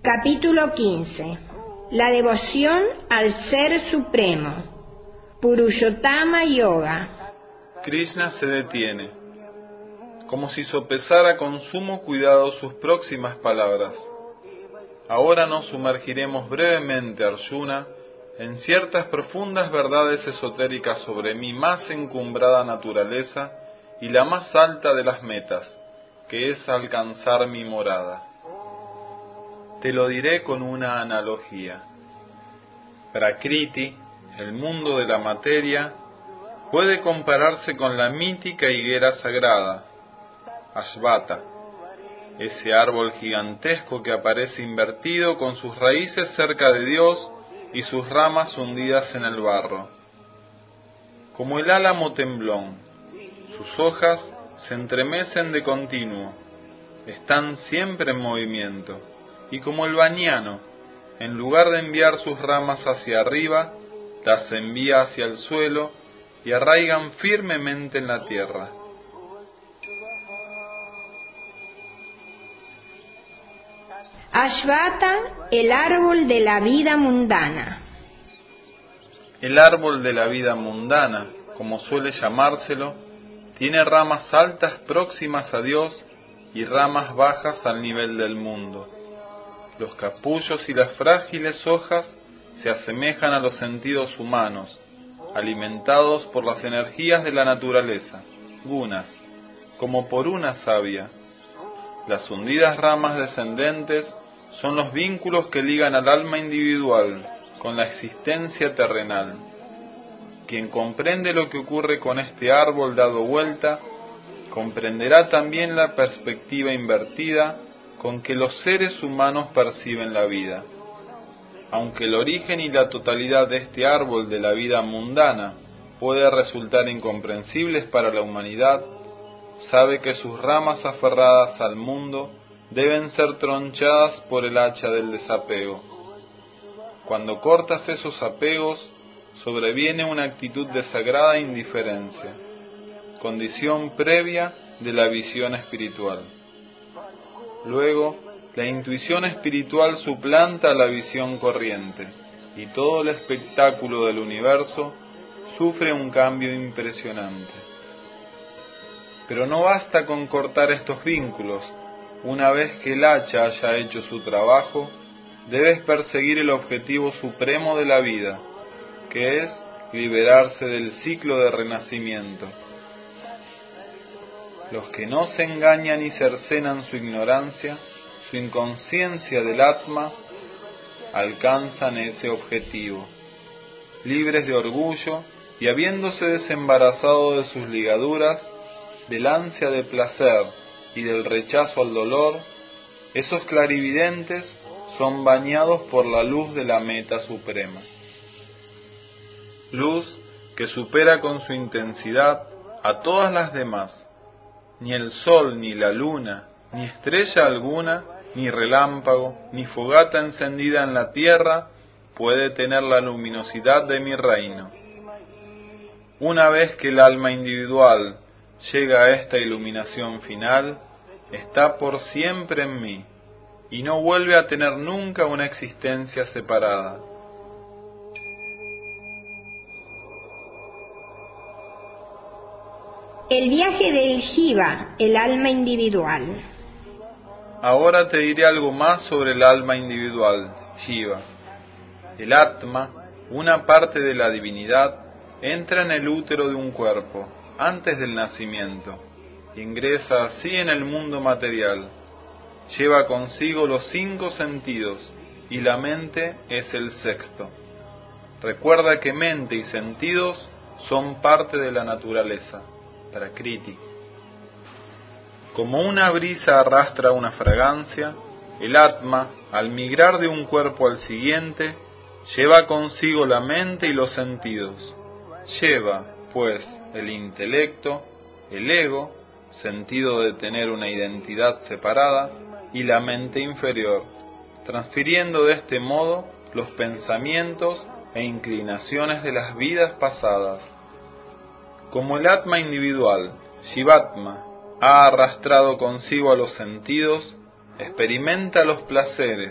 Capítulo 15. La devoción al Ser Supremo. Purushottama Yoga. Krishna se detiene, como si sopesara con sumo cuidado sus próximas palabras. Ahora nos sumergiremos brevemente, Arjuna, en ciertas profundas verdades esotéricas sobre mi más encumbrada naturaleza y la más alta de las metas, que es alcanzar mi morada. Te lo diré con una analogía. Prakriti, el mundo de la materia, puede compararse con la mítica higuera sagrada, Ashvata, ese árbol gigantesco que aparece invertido con sus raíces cerca de Dios y sus ramas hundidas en el barro. Como el álamo temblón, sus hojas se entremecen de continuo, están siempre en movimiento, y como el bañano, en lugar de enviar sus ramas hacia arriba, las envía hacia el suelo y arraigan firmemente en la tierra. Ashvata, el árbol de la vida mundana. El árbol de la vida mundana, como suele llamárselo, tiene ramas altas próximas a Dios y ramas bajas al nivel del mundo. Los capullos y las frágiles hojas se asemejan a los sentidos humanos, alimentados por las energías de la naturaleza, gunas, como por una savia. Las hundidas ramas descendentes son los vínculos que ligan al alma individual con la existencia terrenal. Quien comprende lo que ocurre con este árbol dado vuelta, comprenderá también la perspectiva invertida con que los seres humanos perciben la vida. Aunque el origen y la totalidad de este árbol de la vida mundana puede resultar incomprensibles para la humanidad, sabe que sus ramas aferradas al mundo deben ser tronchadas por el hacha del desapego. Cuando cortas esos apegos, sobreviene una actitud de sagrada indiferencia, condición previa de la visión espiritual. Luego, la intuición espiritual suplanta la visión corriente, y todo el espectáculo del universo sufre un cambio impresionante. Pero no basta con cortar estos vínculos. Una vez que el hacha haya hecho su trabajo, debes perseguir el objetivo supremo de la vida, que es liberarse del ciclo de renacimiento. Los que no se engañan y cercenan su ignorancia, su inconsciencia del Atma, alcanzan ese objetivo. Libres de orgullo y habiéndose desembarazado de sus ligaduras, del ansia de placer y del rechazo al dolor, esos clarividentes son bañados por la luz de la meta suprema. Luz que supera con su intensidad a todas las demás. Ni el sol, ni la luna, ni estrella alguna, ni relámpago, ni fogata encendida en la tierra puede tener la luminosidad de mi reino. Una vez que el alma individual llega a esta iluminación final, está por siempre en mí, y no vuelve a tener nunca una existencia separada. El viaje del Jiva, el alma individual. Ahora te diré algo más sobre el alma individual, Jiva. El Atma, una parte de la divinidad, entra en el útero de un cuerpo, antes del nacimiento, ingresa así en el mundo material. Lleva consigo los 5 sentidos, y la mente es el sexto. Recuerda que mente y sentidos son parte de la naturaleza, Prakriti. Como una brisa arrastra una fragancia, el Atma, al migrar de un cuerpo al siguiente, lleva consigo la mente y los sentidos. Lleva, pues, el intelecto, el ego, sentido de tener una identidad separada, y la mente inferior, transfiriendo de este modo los pensamientos e inclinaciones de las vidas pasadas. Como el Atma individual, Shivatma, ha arrastrado consigo a los sentidos, experimenta los placeres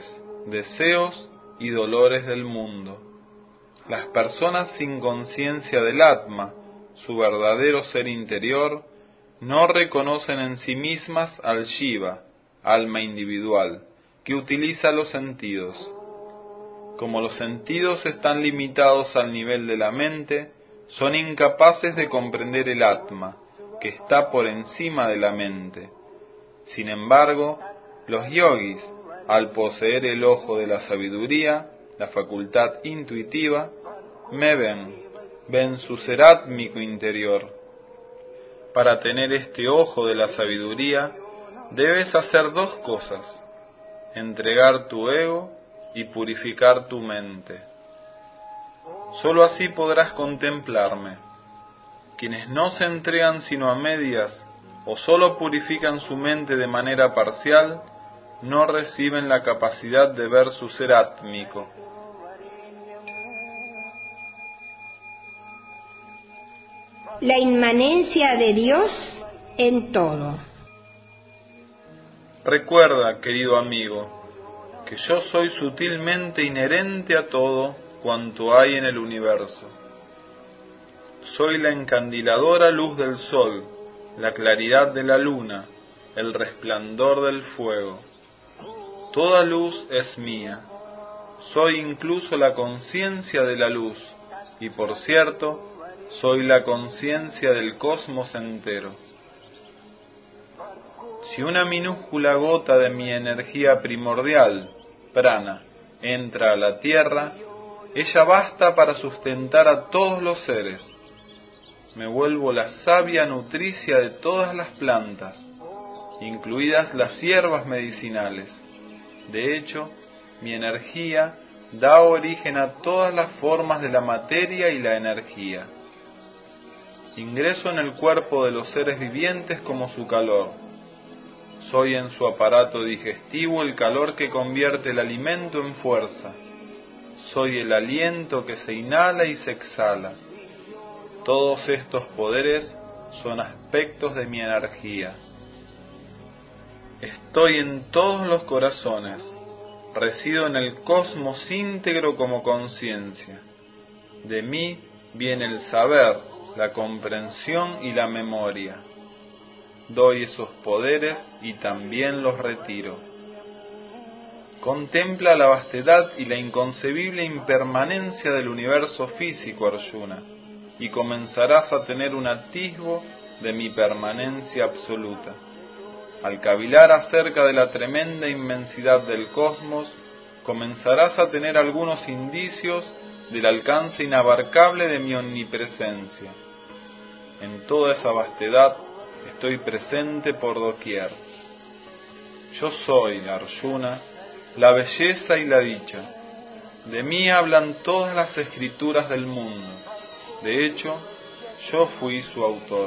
deseos y dolores del mundo. Las personas sin conciencia del Atma, su verdadero ser interior, no reconocen en sí mismas al Shiva, alma individual, que utiliza los sentidos. Como los sentidos están limitados al nivel de la mente, son incapaces de comprender el Atma, que está por encima de la mente. Sin embargo, los yogis, al poseer el ojo de la sabiduría, la facultad intuitiva, me ven su ser átmico interior. Para tener este ojo de la sabiduría, debes hacer dos cosas: entregar tu ego y purificar tu mente. Solo así podrás contemplarme. Quienes no se entregan sino a medias o solo purifican su mente de manera parcial, no reciben la capacidad de ver su ser átmico. La inmanencia de Dios en todo. Recuerda, querido amigo, que yo soy sutilmente inherente a todo cuanto hay en el universo. Soy la encandiladora luz del sol, la claridad de la luna, el resplandor del fuego. Toda luz es mía. Soy incluso la conciencia de la luz, y por cierto, soy la conciencia del cosmos entero. Si una minúscula gota de mi energía primordial, prana, entra a la tierra, ella basta para sustentar a todos los seres. Me vuelvo la savia nutricia de todas las plantas, incluidas las hierbas medicinales. De hecho, mi energía da origen a todas las formas de la materia y la energía. Ingreso en el cuerpo de los seres vivientes como su calor. Soy en su aparato digestivo el calor que convierte el alimento en fuerza. Soy el aliento que se inhala y se exhala. Todos estos poderes son aspectos de mi energía. Estoy en todos los corazones. Resido en el cosmos íntegro como conciencia. De mí viene el saber, la comprensión y la memoria. Doy esos poderes y también los retiro. Contempla la vastedad y la inconcebible impermanencia del universo físico, Arjuna, y comenzarás a tener un atisbo de mi permanencia absoluta. Al cavilar acerca de la tremenda inmensidad del cosmos, comenzarás a tener algunos indicios del alcance inabarcable de mi omnipresencia. En toda esa vastedad estoy presente por doquier. Yo soy, Arjuna, la belleza y la dicha. De mí hablan todas las escrituras del mundo. De hecho, yo fui su autor.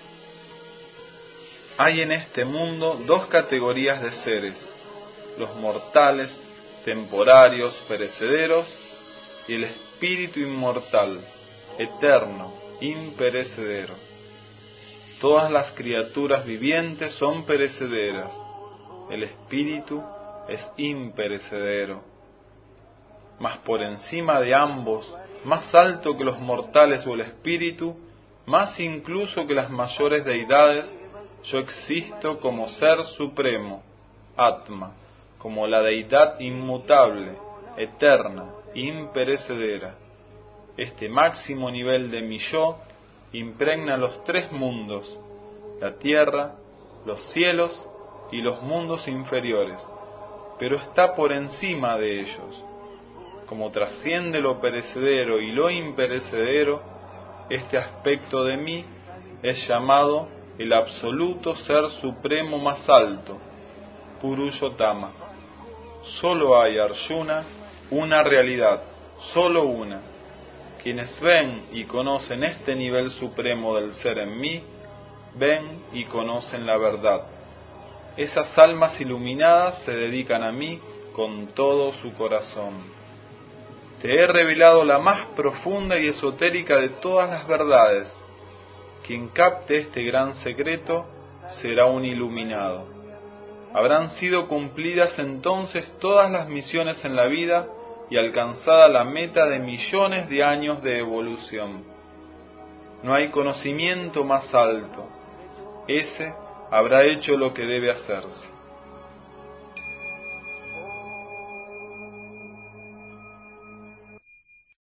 Hay en este mundo dos categorías de seres: los mortales, temporarios, perecederos, y el espíritu inmortal, eterno, imperecedero. Todas las criaturas vivientes son perecederas, el espíritu es imperecedero. Mas por encima de ambos, más alto que los mortales o el espíritu, más incluso que las mayores deidades, yo existo como ser supremo, Atma, como la deidad inmutable, eterna, imperecedera. Este máximo nivel de mi yo impregna los tres mundos, la tierra, los cielos y los mundos inferiores, pero está por encima de ellos. Como trasciende lo perecedero y lo imperecedero, este aspecto de mí es llamado el absoluto ser supremo más alto, Purushotama. Solo hay, Arjuna, una realidad, solo una. Quienes ven y conocen este nivel supremo del ser en mí, ven y conocen la verdad. Esas almas iluminadas se dedican a mí con todo su corazón. Te he revelado la más profunda y esotérica de todas las verdades. Quien capte este gran secreto será un iluminado. Habrán sido cumplidas entonces todas las misiones en la vida y alcanzada la meta de millones de años de evolución. No hay conocimiento más alto. Ese habrá hecho lo que debe hacerse.